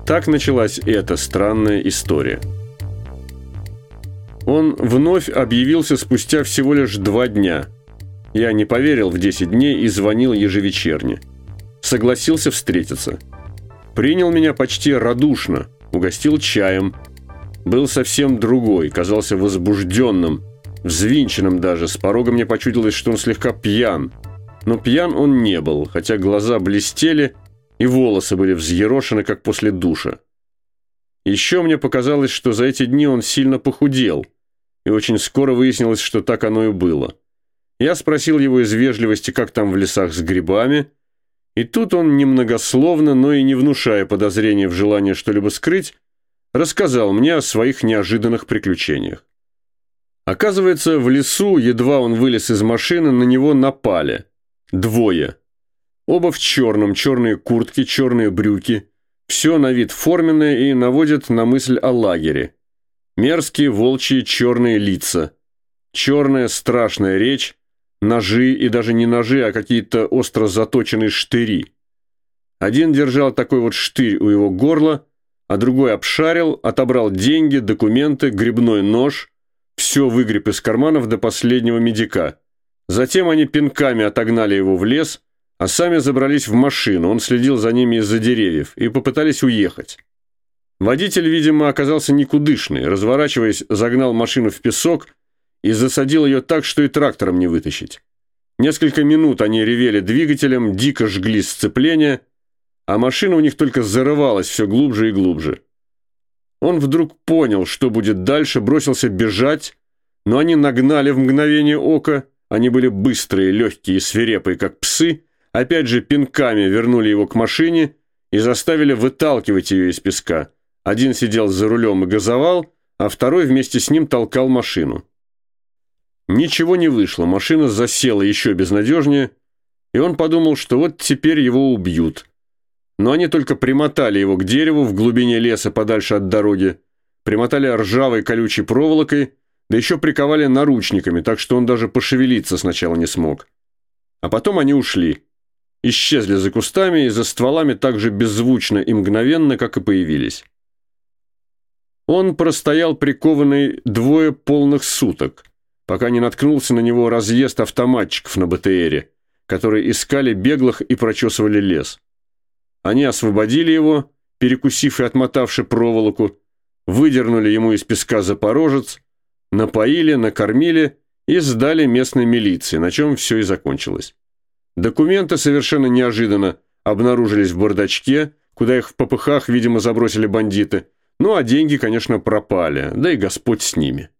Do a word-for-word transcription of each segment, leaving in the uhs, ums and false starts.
Так началась эта странная история. Он вновь объявился спустя всего лишь два дня. Я не поверил в десять дней и звонил ежевечерне. Согласился встретиться. Принял меня почти радушно, угостил чаем. Был совсем другой, казался возбужденным, взвинченным даже. С порога мне почудилось, что он слегка пьян. Но пьян он не был, хотя глаза блестели и волосы были взъерошены, как после душа. Еще мне показалось, что за эти дни он сильно похудел, и очень скоро выяснилось, что так оно и было. Я спросил его из вежливости, как там в лесах с грибами, и тут он немногословно, но и не внушая подозрения в желании что-либо скрыть, рассказал мне о своих неожиданных приключениях. Оказывается, в лесу, едва он вылез из машины, на него напали. Двое. Оба в черном, черные куртки, черные брюки. Все на вид форменное и наводит на мысль о лагере. Мерзкие волчьи черные лица. Черная страшная речь. Ножи, и даже не ножи, а какие-то остро заточенные штыри. Один держал такой вот штырь у его горла, а другой обшарил, отобрал деньги, документы, грибной нож. Все выгреб из карманов до последнего медика. Затем они пинками отогнали его в лес, а сами забрались в машину, он следил за ними из-за деревьев, и попытались уехать. Водитель, видимо, оказался никудышный, разворачиваясь, загнал машину в песок и засадил ее так, что и трактором не вытащить. Несколько минут они ревели двигателем, дико жгли сцепление, а машина у них только зарывалась все глубже и глубже. Он вдруг понял, что будет дальше, бросился бежать, но они нагнали в мгновение ока, они были быстрые, легкие и свирепые, как псы, опять же пинками вернули его к машине и заставили выталкивать ее из песка. Один сидел за рулем и газовал, а второй вместе с ним толкал машину. Ничего не вышло, машина засела еще безнадежнее, и он подумал, что вот теперь его убьют. Но они только примотали его к дереву в глубине леса подальше от дороги, примотали ржавой колючей проволокой, да еще приковали наручниками, так что он даже пошевелиться сначала не смог. А потом они ушли. Исчезли за кустами и за стволами так же беззвучно и мгновенно, как и появились. Он простоял прикованный двое полных суток, пока не наткнулся на него разъезд автоматчиков на БТРе, которые искали беглых и прочесывали лес. Они освободили его, перекусив и отмотавши проволоку, выдернули ему из песка запорожец, напоили, накормили и сдали местной милиции, на чем все и закончилось. Документы совершенно неожиданно обнаружились в бардачке, куда их в попыхах, видимо, забросили бандиты. Ну, а деньги, конечно, пропали, да и Господь с ними.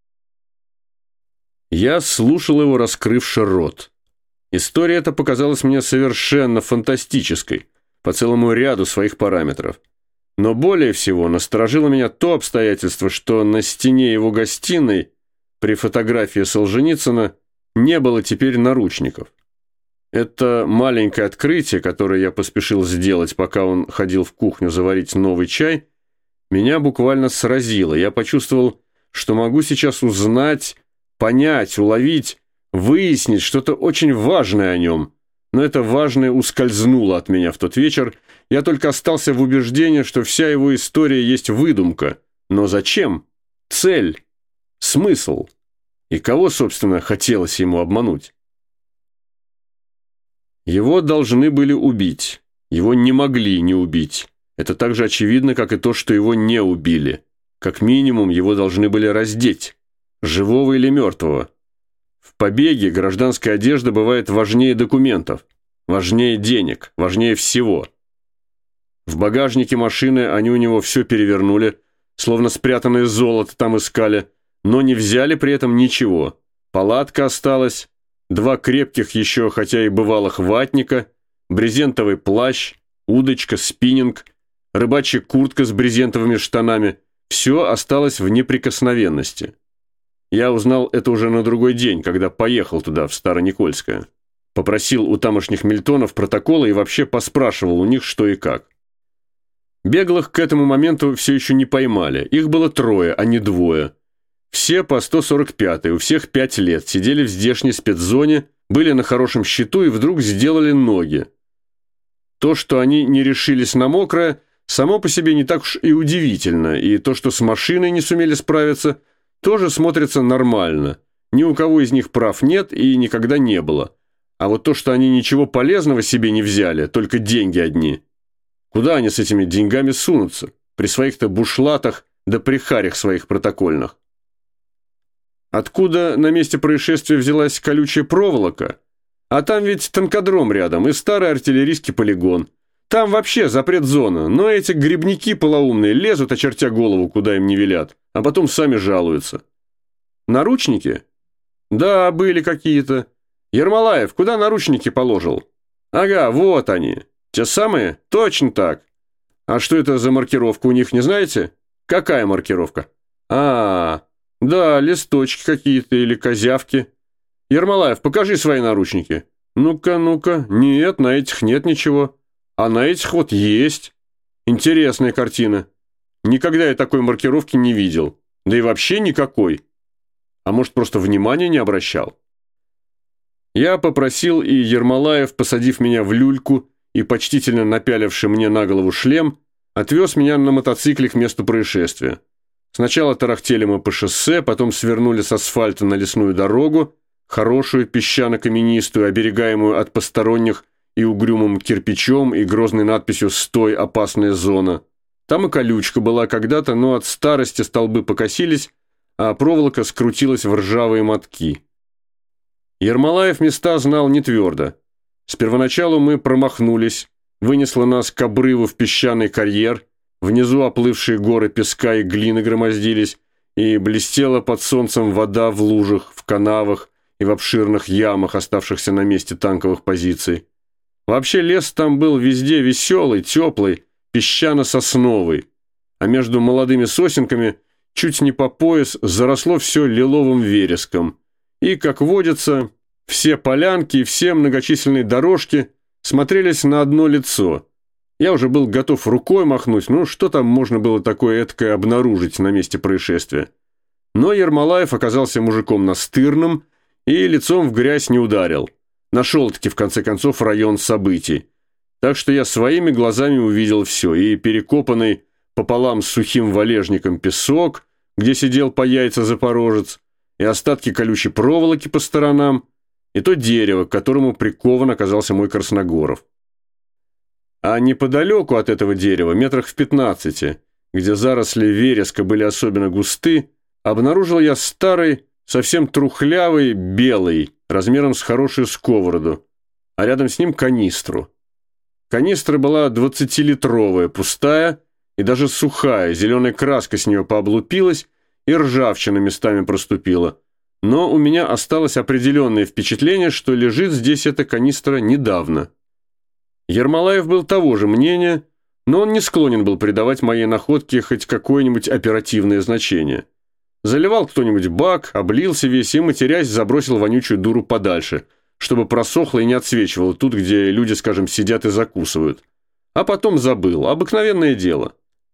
Я слушал его, раскрывши рот. История эта показалась мне совершенно фантастической, по целому ряду своих параметров. Но более всего насторожило меня то обстоятельство, что на стене его гостиной при фотографии Солженицына не было теперь наручников. Это маленькое открытие, которое я поспешил сделать, пока он ходил в кухню заварить новый чай, меня буквально сразило. Я почувствовал, что могу сейчас узнать, понять, уловить, выяснить что-то очень важное о нем. Но это важное ускользнуло от меня в тот вечер. Я только остался в убеждении, что вся его история есть выдумка. Но зачем? Цель? Смысл? И кого, собственно, хотелось ему обмануть? Его должны были убить. Его не могли не убить. Это так же очевидно, как и то, что его не убили. Как минимум, его должны были раздеть. Живого или мертвого. В побеге гражданская одежда бывает важнее документов, важнее денег, важнее всего. В багажнике машины они у него все перевернули, словно спрятанное золото там искали, но не взяли при этом ничего. Палатка осталась, два крепких еще, хотя и бывалых ватника, брезентовый плащ, удочка, спиннинг, рыбачья куртка с брезентовыми штанами. Все осталось в неприкосновенности. Я узнал это уже на другой день, когда поехал туда, в Староникольское. Попросил у тамошних мильтонов протоколы и вообще поспрашивал у них, что и как. Беглых к этому моменту все еще не поймали. Их было трое, а не двое. Все по сто сорок пятой, у всех пять лет, сидели в здешней спецзоне, были на хорошем счету и вдруг сделали ноги. То, что они не решились на мокрое, само по себе не так уж и удивительно, и то, что с машиной не сумели справиться, тоже смотрится нормально. Ни у кого из них прав нет и никогда не было. А вот то, что они ничего полезного себе не взяли, только деньги одни. Куда они с этими деньгами сунутся? При своих-то бушлатах да при харях своих протокольных. Откуда на месте происшествия взялась колючая проволока? А там ведь танкодром рядом и старый артиллерийский полигон. Там вообще запрет-зона, но эти грибники полоумные лезут, очертя голову, куда им не велят, а потом сами жалуются. Наручники? Да, были какие-то. Ермолаев, куда наручники положил? Ага, вот они. Те самые? Точно так. А что это за маркировка у них, не знаете? Какая маркировка? А, да, листочки какие-то или козявки. Ермолаев, покажи свои наручники. Ну-ка, ну-ка. Нет, на этих нет ничего. А на этих вот есть. Интересная картина. Никогда я такой маркировки не видел. Да и вообще никакой. А может, просто внимания не обращал? Я попросил, и Ермолаев, посадив меня в люльку и почтительно напяливший мне на голову шлем, отвез меня на мотоцикле к месту происшествия. Сначала тарахтели мы по шоссе, потом свернули с асфальта на лесную дорогу, хорошую песчано-каменистую, оберегаемую от посторонних и угрюмым кирпичом и грозной надписью «Стой, опасная зона». Там и колючка была когда-то, но от старости столбы покосились, а проволока скрутилась в ржавые мотки. Ермолаев места знал не твердо. С первоначалу мы промахнулись, вынесло нас к обрыву в песчаный карьер, внизу оплывшие горы песка и глины громоздились, и блестела под солнцем вода в лужах, в канавах и в обширных ямах, оставшихся на месте танковых позиций. Вообще лес там был везде веселый, теплый, песчано-сосновый, а между молодыми сосенками чуть не по пояс заросло все лиловым вереском. И, как водится, все полянки и все многочисленные дорожки смотрелись на одно лицо. Я уже был готов рукой махнуть, ну что там можно было такое эткое обнаружить на месте происшествия. Но Ермолаев оказался мужиком настырным и лицом в грязь не ударил. Нашел-таки, в конце концов, район событий. Так что я своими глазами увидел все, и перекопанный пополам с сухим валежником песок, где сидел по яйца запорожец, и остатки колючей проволоки по сторонам, и то дерево, к которому прикован оказался мой Красногоров. А неподалеку от этого дерева, метрах в пятнадцати, где заросли вереска были особенно густы, обнаружил я старый, совсем трухлявый, белый, размером с хорошую сковороду, а рядом с ним канистру. Канистра была двадцатилитровая, пустая и даже сухая, зеленая краска с нее пооблупилась, и ржавчина местами проступила. Но у меня осталось определенное впечатление, что лежит здесь эта канистра недавно. Ермолаев был того же мнения, но он не склонен был придавать моей находке хоть какое-нибудь оперативное значение. Заливал кто-нибудь бак, облился весь и, матерясь, забросил вонючую дуру подальше, чтобы просохло и не отсвечивало тут, где люди, скажем, сидят и закусывают. А потом забыл. Обыкновенное дело.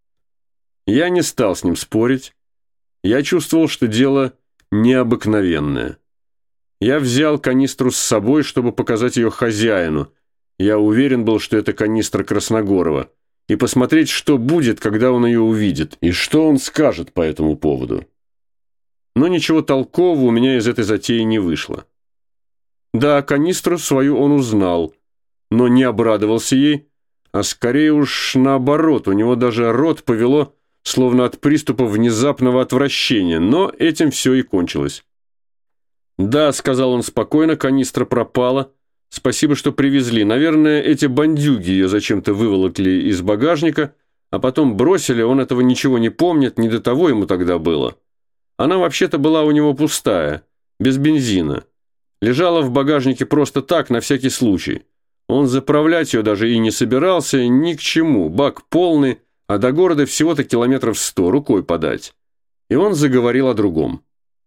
Я не стал с ним спорить. Я чувствовал, что дело необыкновенное. Я взял канистру с собой, чтобы показать ее хозяину. Я уверен был, что это канистра Красногорова. И посмотреть, что будет, когда он ее увидит, и что он скажет по этому поводу. Но ничего толкового у меня из этой затеи не вышло. Да, канистру свою он узнал, но не обрадовался ей, а скорее уж наоборот, у него даже рот повело, словно от приступа внезапного отвращения, но этим все и кончилось. «Да», — сказал он спокойно, — «канистра пропала. Спасибо, что привезли. Наверное, эти бандюги ее зачем-то выволокли из багажника, а потом бросили, он этого ничего не помнит, не до того ему тогда было. Она вообще-то была у него пустая, без бензина. Лежала в багажнике просто так, на всякий случай. Он заправлять ее даже и не собирался, ни к чему, бак полный, а до города всего-то километров сто, рукой подать». И он заговорил о другом.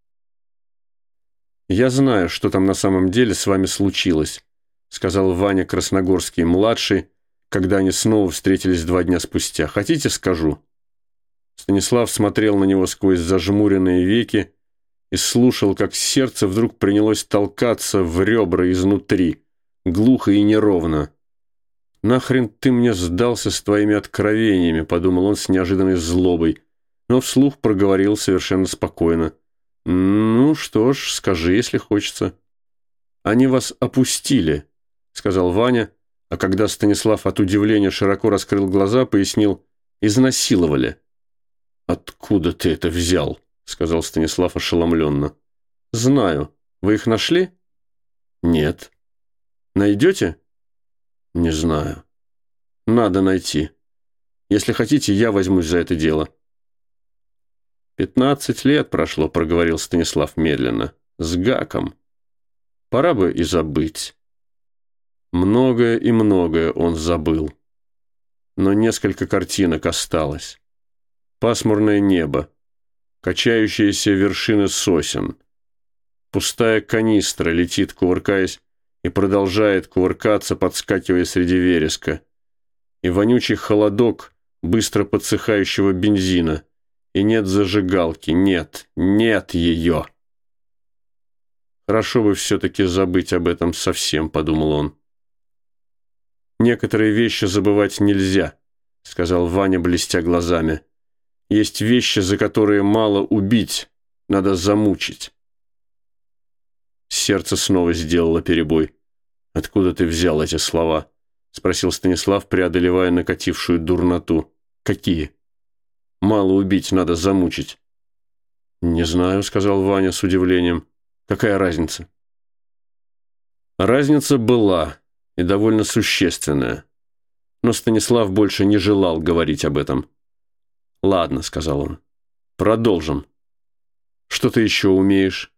«Я знаю, что там на самом деле с вами случилось», сказал Ваня Красногорский-младший, когда они снова встретились два дня спустя. «Хотите, скажу?» Станислав смотрел на него сквозь зажмуренные веки и слушал, как сердце вдруг принялось толкаться в ребра изнутри, глухо и неровно. «Нахрен ты мне сдался с твоими откровениями», — подумал он с неожиданной злобой, но вслух проговорил совершенно спокойно. «Ну что ж, скажи, если хочется». «Они вас опустили», — сказал Ваня, а когда Станислав от удивления широко раскрыл глаза, пояснил: «изнасиловали». «Откуда ты это взял?» — сказал Станислав ошеломленно. «Знаю. Вы их нашли?» «Нет». «Найдете?» «Не знаю». «Надо найти. Если хотите, я возьмусь за это дело». «Пятнадцать лет прошло», — проговорил Станислав медленно. «С гаком. Пора бы и забыть». Многое и многое он забыл. Но несколько картинок осталось. Пасмурное небо, качающиеся вершины сосен. Пустая канистра летит, кувыркаясь, и продолжает кувыркаться, подскакивая среди вереска. И вонючий холодок быстро подсыхающего бензина. И нет зажигалки, нет, нет ее. «Хорошо бы все-таки забыть об этом совсем», — подумал он. «Некоторые вещи забывать нельзя», — сказал Ваня, блестя глазами. «Есть вещи, за которые мало убить, надо замучить». Сердце снова сделало перебой. «Откуда ты взял эти слова?» — спросил Станислав, преодолевая накатившую дурноту. «Какие?» «Мало убить, надо замучить». «Не знаю», — сказал Ваня с удивлением. «Какая разница?» Разница была, и довольно существенная. Но Станислав больше не желал говорить об этом. «Ладно», — сказал он, — «продолжим. Что ты еще умеешь?»